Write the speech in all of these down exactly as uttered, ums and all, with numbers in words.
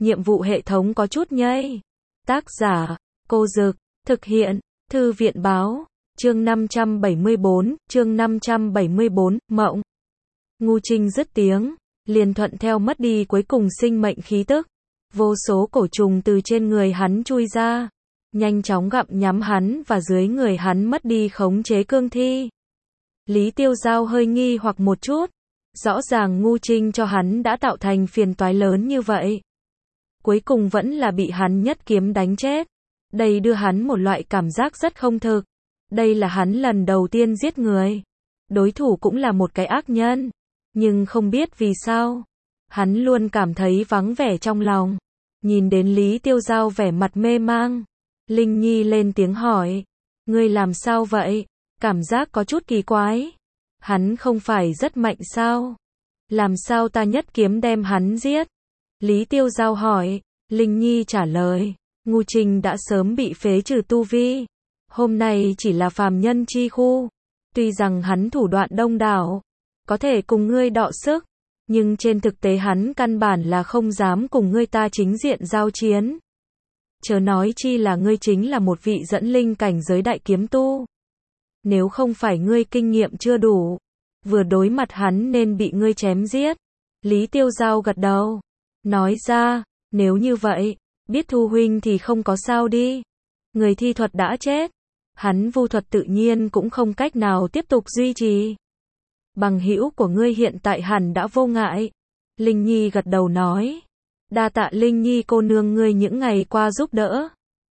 nhiệm vụ hệ thống có chút nhây. Tác giả, Cô Dực, thực hiện, Thư viện báo, chương năm trăm bảy mươi bốn, chương năm trăm bảy mươi bốn, mộng. Ngu Trinh dứt tiếng, liền thuận theo mất đi cuối cùng sinh mệnh khí tức. Vô số cổ trùng từ trên người hắn chui ra, nhanh chóng gặm nhắm hắn và dưới người hắn mất đi khống chế cương thi. Lý Tiêu Giao hơi nghi hoặc một chút, rõ ràng Ngu Trinh cho hắn đã tạo thành phiền toái lớn như vậy. Cuối cùng vẫn là bị hắn nhất kiếm đánh chết. Đây đưa hắn một loại cảm giác rất không thực. Đây là hắn lần đầu tiên giết người. Đối thủ cũng là một cái ác nhân. Nhưng không biết vì sao, hắn luôn cảm thấy vắng vẻ trong lòng. Nhìn đến Lý Tiêu Giao vẻ mặt mê mang, Linh Nhi lên tiếng hỏi, ngươi làm sao vậy? Cảm giác có chút kỳ quái. Hắn không phải rất mạnh sao? Làm sao ta nhất kiếm đem hắn giết? Lý Tiêu Giao hỏi. Linh Nhi trả lời, Ngu Trinh đã sớm bị phế trừ tu vi. Hôm nay chỉ là phàm nhân chi khu. Tuy rằng hắn thủ đoạn đông đảo, có thể cùng ngươi đọ sức, nhưng trên thực tế hắn căn bản là không dám cùng ngươi ta chính diện giao chiến. Chớ nói chi là ngươi chính là một vị dẫn linh cảnh giới đại kiếm tu. Nếu không phải ngươi kinh nghiệm chưa đủ, vừa đối mặt hắn nên bị ngươi chém giết. Lý Tiêu Giao gật đầu, nói ra, nếu như vậy, biết Thu huynh thì không có sao đi. Người thi thuật đã chết, hắn vu thuật tự nhiên cũng không cách nào tiếp tục duy trì. Bằng hữu của ngươi hiện tại hẳn đã vô ngại. Linh Nhi gật đầu nói, đa tạ Linh Nhi cô nương ngươi những ngày qua giúp đỡ.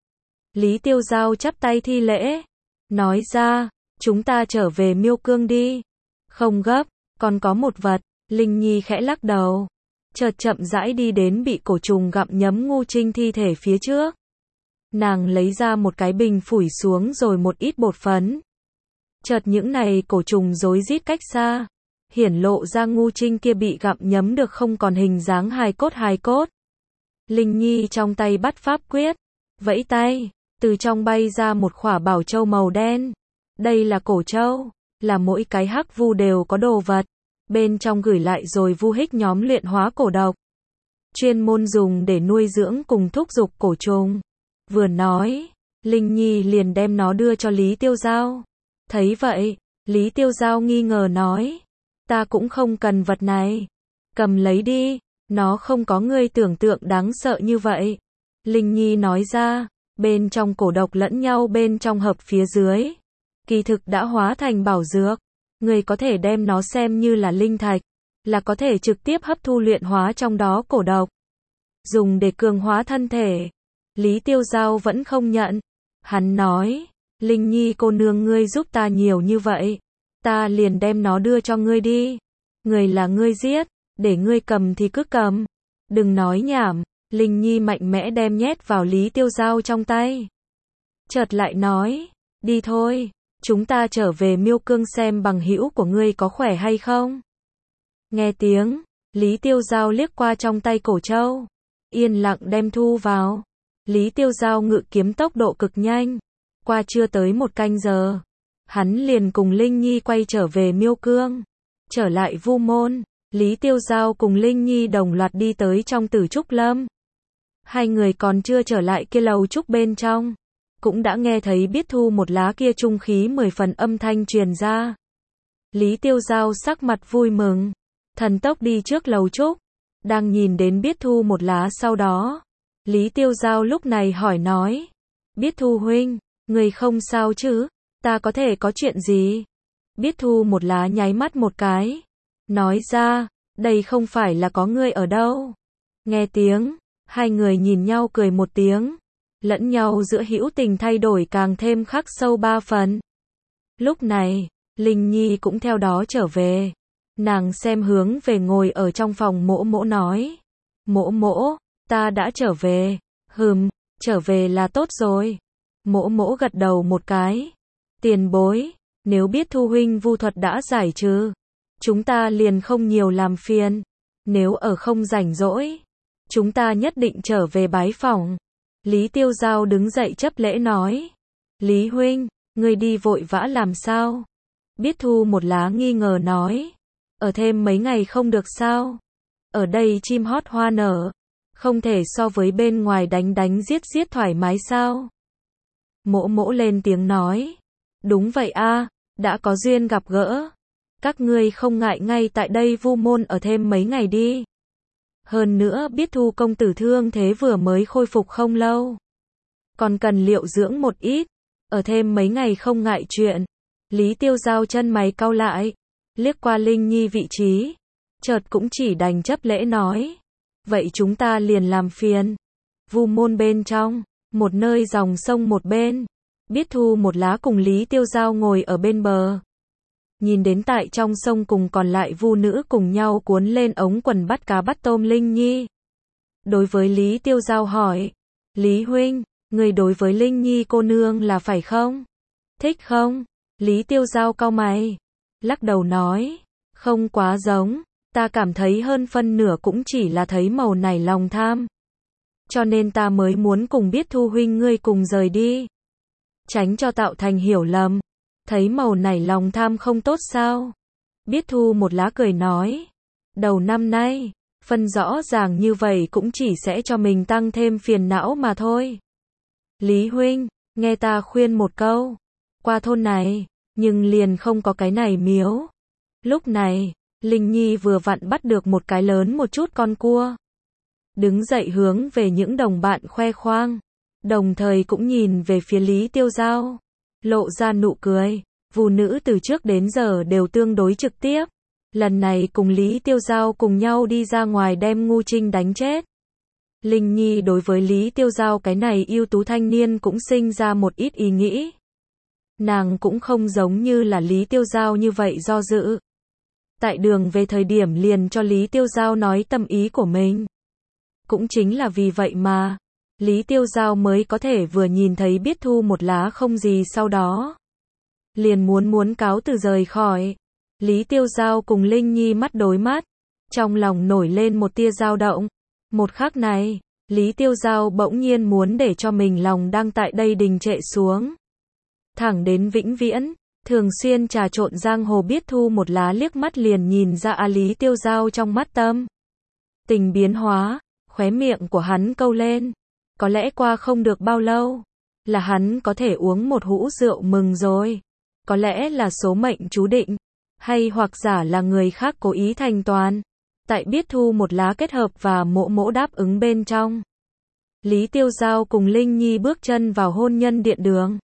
Lý Tiêu Giao chắp tay thi lễ, nói ra, chúng ta trở về Miêu Cương đi. Không gấp, còn có một vật. Linh Nhi khẽ lắc đầu, chợt chậm rãi đi đến bị cổ trùng gặm nhấm Ngu Trinh thi thể phía trước. Nàng lấy ra một cái bình phủi xuống rồi một ít bột phấn. Chợt những này cổ trùng rối rít cách xa, hiển lộ ra Ngu Trinh kia bị gặm nhấm được không còn hình dáng hài cốt hài cốt. Linh Nhi trong tay bắt pháp quyết, vẫy tay, từ trong bay ra một khỏa bảo châu màu đen. Đây là cổ châu, là mỗi cái hắc vu đều có đồ vật, bên trong gửi lại rồi vu hích nhóm luyện hóa cổ độc, chuyên môn dùng để nuôi dưỡng cùng thúc giục cổ trùng. Vừa nói, Linh Nhi liền đem nó đưa cho Lý Tiêu Giao. Thấy vậy, Lý Tiêu Giao nghi ngờ nói, ta cũng không cần vật này, cầm lấy đi, nó không có ngươi tưởng tượng đáng sợ như vậy. Linh Nhi nói ra, bên trong cổ độc lẫn nhau bên trong hợp phía dưới, kỳ thực đã hóa thành bảo dược, ngươi có thể đem nó xem như là linh thạch, là có thể trực tiếp hấp thu luyện hóa trong đó cổ độc, dùng để cường hóa thân thể. Lý Tiêu Giao vẫn không nhận, hắn nói, Linh Nhi cô nương ngươi giúp ta nhiều như vậy, ta liền đem nó đưa cho ngươi đi. Người là ngươi giết, để ngươi cầm thì cứ cầm, đừng nói nhảm. Linh Nhi mạnh mẽ đem nhét vào Lý Tiêu Giao trong tay. Chợt lại nói, đi thôi, chúng ta trở về Miêu Cương xem bằng hữu của ngươi có khỏe hay không. Nghe tiếng, Lý Tiêu Giao liếc qua trong tay cổ châu, yên lặng đem thu vào. Lý Tiêu Giao ngự kiếm tốc độ cực nhanh, qua chưa tới một canh giờ, hắn liền cùng Linh Nhi quay trở về Miêu Cương. Trở lại Vu Môn, Lý Tiêu Giao cùng Linh Nhi đồng loạt đi tới trong Tử Trúc Lâm. Hai người còn chưa trở lại kia lầu trúc bên trong, cũng đã nghe thấy Biết Thu một lá kia trung khí mười phần âm thanh truyền ra. Lý Tiêu Giao sắc mặt vui mừng, thần tốc đi trước lầu trúc, đang nhìn đến Biết Thu một lá sau đó. Lý Tiêu Giao lúc này hỏi nói, Biết Thu huynh, người không sao chứ, ta có thể có chuyện gì? Biết Thu một lá nháy mắt một cái, nói ra, đây không phải là có ngươi ở đâu. Nghe tiếng, hai người nhìn nhau cười một tiếng, lẫn nhau giữa hữu tình thay đổi càng thêm khắc sâu ba phần. Lúc này, Linh Nhi cũng theo đó trở về, nàng xem hướng về ngồi ở trong phòng Mỗ Mỗ nói, Mỗ Mỗ, ta đã trở về. Hừm, trở về là tốt rồi. Mỗ Mỗ gật đầu một cái. Tiền bối, nếu Biết Thu huynh vu thuật đã giải trừ, chúng ta liền không nhiều làm phiền. Nếu ở không rảnh rỗi, chúng ta nhất định trở về bái phỏng. Lý Tiêu Giao đứng dậy chấp lễ nói, Lý huynh, ngươi đi vội vã làm sao? Biết Thu một lá nghi ngờ nói, ở thêm mấy ngày không được sao? Ở đây chim hót hoa nở, Không thể so với bên ngoài đánh đánh giết giết thoải mái sao? Mỗ mỗ lên tiếng nói. Đúng vậy a, đã có duyên gặp gỡ. Các ngươi không ngại ngay tại đây Vu Môn ở thêm mấy ngày đi. Hơn nữa biết Thu công tử thương thế vừa mới khôi phục không lâu. Còn cần liệu dưỡng một ít. Ở thêm mấy ngày không ngại chuyện. Lý Tiêu Giao chân mày cau lại. Liếc qua Linh Nhi vị trí. Chợt cũng chỉ đành chấp lễ nói. Vậy chúng ta liền làm phiền. Vu Môn bên trong. Một nơi dòng sông một bên. Biết Thu một lá cùng Lý Tiêu Giao ngồi ở bên bờ. Nhìn đến tại trong sông cùng còn lại Vu nữ cùng nhau cuốn lên ống quần bắt cá bắt tôm Linh Nhi. Đối với Lý Tiêu Giao hỏi. Lý huynh, người đối với Linh Nhi cô nương là phải không? Thích không? Lý Tiêu Giao cau mày. Lắc đầu nói. Không quá giống. Ta cảm thấy hơn phân nửa cũng chỉ là thấy màu này lòng tham. Cho nên ta mới muốn cùng Biết Thu huynh ngươi cùng rời đi. Tránh cho tạo thành hiểu lầm. Thấy màu này lòng tham không tốt sao? Biết Thu một lá cười nói. Đầu năm nay, phân rõ ràng như vậy cũng chỉ sẽ cho mình tăng thêm phiền não mà thôi. Lý huynh, nghe ta khuyên một câu. Qua thôn này, nhưng liền không có cái này miếu. Lúc này, Linh Nhi vừa vặn bắt được một cái lớn một chút con cua. Đứng dậy hướng về những đồng bạn khoe khoang. Đồng thời cũng nhìn về phía Lý Tiêu Giao. Lộ ra nụ cười. Vu nữ từ trước đến giờ đều tương đối trực tiếp. Lần này cùng Lý Tiêu Giao cùng nhau đi ra ngoài đem Ngu Trinh đánh chết. Linh Nhi đối với Lý Tiêu Giao cái này ưu tú thanh niên cũng sinh ra một ít ý nghĩ. Nàng cũng không giống như là Lý Tiêu Giao như vậy do dự. Tại đường về thời điểm liền cho Lý Tiêu Giao nói tâm ý của mình. Cũng chính là vì vậy mà Lý Tiêu Giao mới có thể vừa nhìn thấy Biết Thu một lá không gì sau đó. Liền muốn muốn cáo từ rời khỏi. Lý Tiêu Giao cùng Linh Nhi mắt đối mắt. Trong lòng nổi lên một tia dao động. Một khắc này, Lý Tiêu Giao bỗng nhiên muốn để cho mình lòng đang tại đây đình trệ xuống. Thẳng đến vĩnh viễn, thường xuyên trà trộn giang hồ Biết Thu một lá liếc mắt liền nhìn ra a Lý Tiêu Giao trong mắt tâm. Tình biến hóa, khóe miệng của hắn câu lên. Có lẽ qua không được bao lâu, là hắn có thể uống một hũ rượu mừng rồi. Có lẽ là số mệnh chú định, hay hoặc giả là người khác cố ý thành toàn. Tại Biết Thu một lá kết hợp và mỗ mỗ đáp ứng bên trong. Lý Tiêu Giao cùng Linh Nhi bước chân vào hôn nhân điện đường.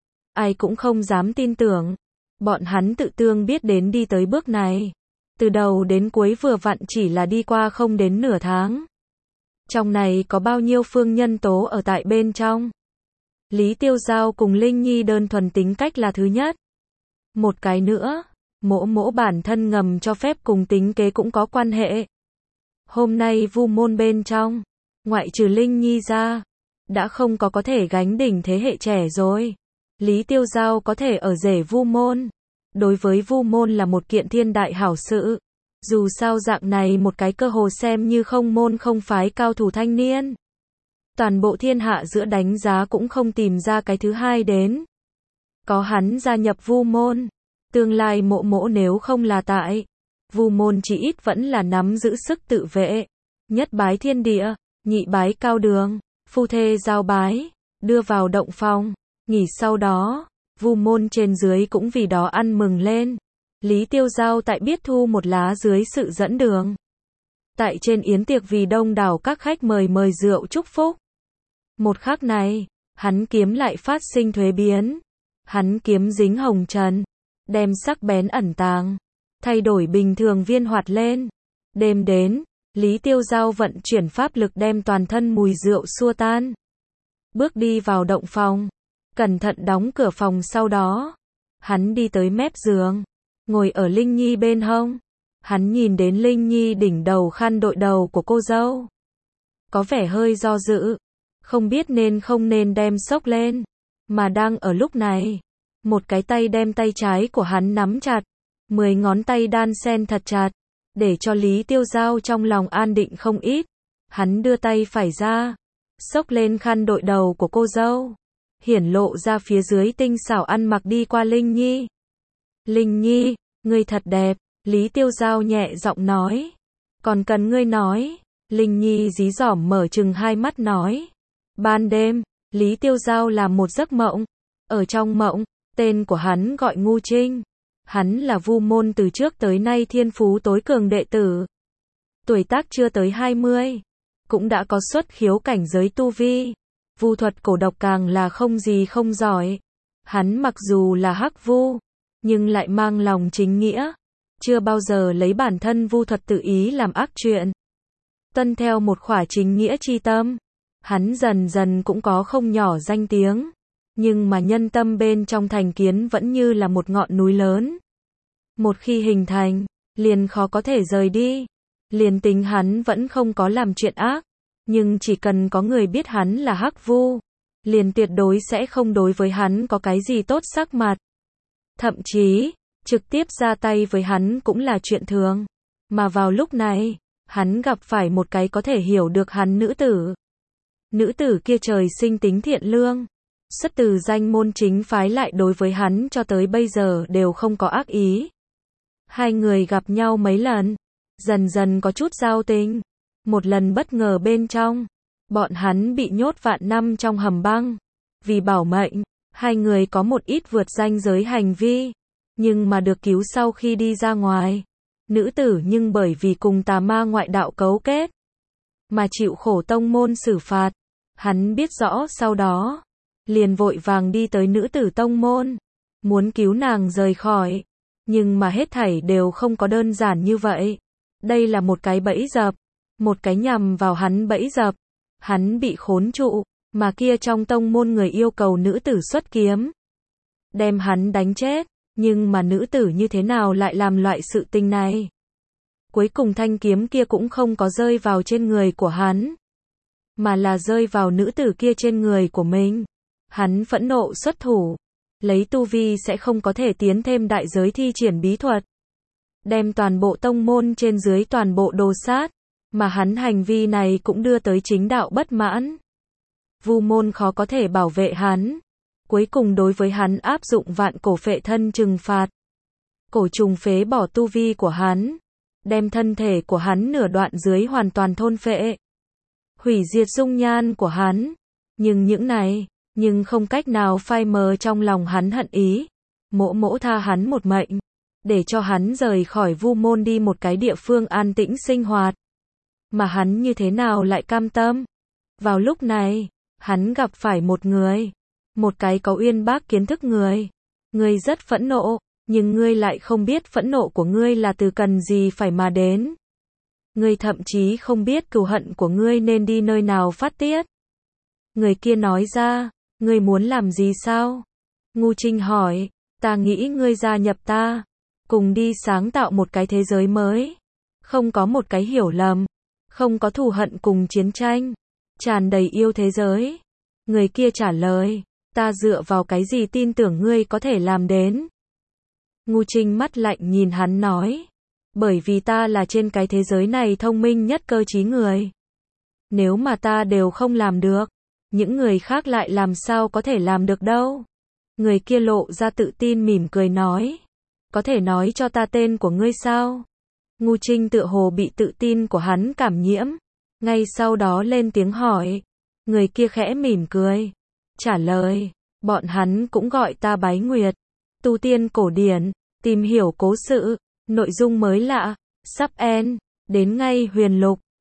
Ai cũng không dám tin tưởng. Bọn hắn tự tương biết đến đi tới bước này. Từ đầu đến cuối vừa vặn chỉ là đi qua không đến nửa tháng. Trong này có bao nhiêu phương nhân tố ở tại bên trong. Lý Tiêu Giao cùng Linh Nhi đơn thuần tính cách là thứ nhất. Một cái nữa, mỗ mỗ bản thân ngầm cho phép cùng tính kế cũng có quan hệ. Hôm nay Vu Môn bên trong, ngoại trừ Linh Nhi ra, đã không có có thể gánh đỉnh thế hệ trẻ rồi. Lý Tiêu Giao có thể ở rể Vu Môn. Đối với Vu Môn là một kiện thiên đại hảo sự. Dù sao dạng này một cái cơ hồ xem như không môn không phái cao thủ thanh niên. Toàn bộ thiên hạ giữa đánh giá cũng không tìm ra cái thứ hai đến. Có hắn gia nhập Vu Môn. Tương lai mộ mỗ nếu không là tại. Vu Môn chỉ ít vẫn là nắm giữ sức tự vệ. Nhất bái thiên địa, nhị bái cao đường, phu thê giao bái, đưa vào động phòng, nghỉ sau đó. Vu Môn trên dưới cũng vì đó ăn mừng lên. Lý Tiêu Giao tại Biết Thu một lá dưới sự dẫn đường. Tại trên yến tiệc vì đông đảo các khách mời mời rượu chúc phúc. Một khắc này, hắn kiếm lại phát sinh thuế biến. Hắn kiếm dính hồng trần, đem sắc bén ẩn tàng, thay đổi bình thường viên hoạt lên. Đêm đến, Lý Tiêu Giao vận chuyển pháp lực đem toàn thân mùi rượu xua tan. Bước đi vào động phòng, cẩn thận đóng cửa phòng sau đó. Hắn đi tới mép giường. Ngồi ở Linh Nhi bên hông. Hắn nhìn đến Linh Nhi đỉnh đầu khăn đội đầu của cô dâu. Có vẻ hơi do dự. Không biết nên không nên đem xốc lên. Mà đang ở lúc này. Một cái tay đem tay trái của hắn nắm chặt. Mười ngón tay đan xen thật chặt. Để cho Lý Tiêu Giao trong lòng an định không ít. Hắn đưa tay phải ra. Xốc lên khăn đội đầu của cô dâu. Hiển lộ ra phía dưới tinh xảo ăn mặc đi qua Linh Nhi. Linh Nhi, ngươi thật đẹp, Lý Tiêu Giao nhẹ giọng nói. Còn cần ngươi nói, Linh Nhi dí dỏm mở chừng hai mắt nói. Ban đêm, Lý Tiêu Giao làm một giấc mộng. Ở trong mộng, tên của hắn gọi Ngu Trinh. Hắn là Vu môn từ trước tới nay thiên phú tối cường đệ tử. Tuổi tác chưa tới hai mươi, cũng đã có xuất khiếu cảnh giới tu vi. Vu thuật cổ độc càng là không gì không giỏi. Hắn mặc dù là hắc vu, nhưng lại mang lòng chính nghĩa, chưa bao giờ lấy bản thân vu thuật tự ý làm ác chuyện. Tuân theo một khỏa chính nghĩa chi tâm, hắn dần dần cũng có không nhỏ danh tiếng, nhưng mà nhân tâm bên trong thành kiến vẫn như là một ngọn núi lớn. Một khi hình thành, liền khó có thể rời đi. Liền tính hắn vẫn không có làm chuyện ác, nhưng chỉ cần có người biết hắn là hắc vu, liền tuyệt đối sẽ không đối với hắn có cái gì tốt sắc mặt. Thậm chí, trực tiếp ra tay với hắn cũng là chuyện thường. Mà vào lúc này, hắn gặp phải một cái có thể hiểu được hắn nữ tử. Nữ tử kia trời sinh tính thiện lương, xuất từ danh môn chính phái, lại đối với hắn cho tới bây giờ đều không có ác ý. Hai người gặp nhau mấy lần, dần dần có chút giao tình. Một lần bất ngờ bên trong, bọn hắn bị nhốt vạn năm trong hầm băng. Vì bảo mệnh, hai người có một ít vượt ranh giới hành vi, nhưng mà được cứu sau khi đi ra ngoài. Nữ tử nhưng bởi vì cùng tà ma ngoại đạo cấu kết, mà chịu khổ tông môn xử phạt. Hắn biết rõ sau đó, liền vội vàng đi tới nữ tử tông môn, muốn cứu nàng rời khỏi. Nhưng mà hết thảy đều không có đơn giản như vậy. Đây là một cái bẫy dập, một cái nhằm vào hắn bẫy dập. Hắn bị khốn trụ, mà kia trong tông môn người yêu cầu nữ tử xuất kiếm, đem hắn đánh chết. Nhưng mà nữ tử như thế nào lại làm loại sự tình này? Cuối cùng thanh kiếm kia cũng không có rơi vào trên người của hắn, mà là rơi vào nữ tử kia trên người của mình. Hắn phẫn nộ xuất thủ, lấy tu vi sẽ không có thể tiến thêm đại giới thi triển bí thuật, đem toàn bộ tông môn trên dưới toàn bộ đồ sát, mà hắn hành vi này cũng đưa tới chính đạo bất mãn. Vu môn khó có thể bảo vệ hắn, cuối cùng đối với hắn áp dụng vạn cổ phệ thân trừng phạt. Cổ trùng phế bỏ tu vi của hắn, đem thân thể của hắn nửa đoạn dưới hoàn toàn thôn phệ, hủy diệt dung nhan của hắn. Nhưng những này, nhưng không cách nào phai mờ trong lòng hắn hận ý. Mỗ mỗ tha hắn một mệnh, để cho hắn rời khỏi Vu môn đi một cái địa phương an tĩnh sinh hoạt. Mà hắn như thế nào lại cam tâm? Vào lúc này, hắn gặp phải một người, một cái có uyên bác kiến thức người. Ngươi rất phẫn nộ, nhưng ngươi lại không biết phẫn nộ của ngươi là từ cần gì phải mà đến. Ngươi thậm chí không biết cừu hận của ngươi nên đi nơi nào phát tiết. Người kia nói ra, ngươi muốn làm gì sao? Ngu Trinh hỏi, ta nghĩ ngươi gia nhập ta, cùng đi sáng tạo một cái thế giới mới. Không có một cái hiểu lầm, không có thù hận cùng chiến tranh, tràn đầy yêu thế giới. Người kia trả lời, ta dựa vào cái gì tin tưởng ngươi có thể làm đến? Ngu Trinh mắt lạnh nhìn hắn nói, bởi vì ta là trên cái thế giới này thông minh nhất cơ trí người. Nếu mà ta đều không làm được, những người khác lại làm sao có thể làm được đâu? Người kia lộ ra tự tin mỉm cười nói, có thể nói cho ta tên của ngươi sao? Ngu Trinh tựa hồ bị tự tin của hắn cảm nhiễm, ngay sau đó lên tiếng hỏi. Người kia khẽ mỉm cười, trả lời, bọn hắn cũng gọi ta Bái Nguyệt, tu tiên cổ điển, tìm hiểu cố sự, nội dung mới lạ, sắp end, đến ngay huyền lục.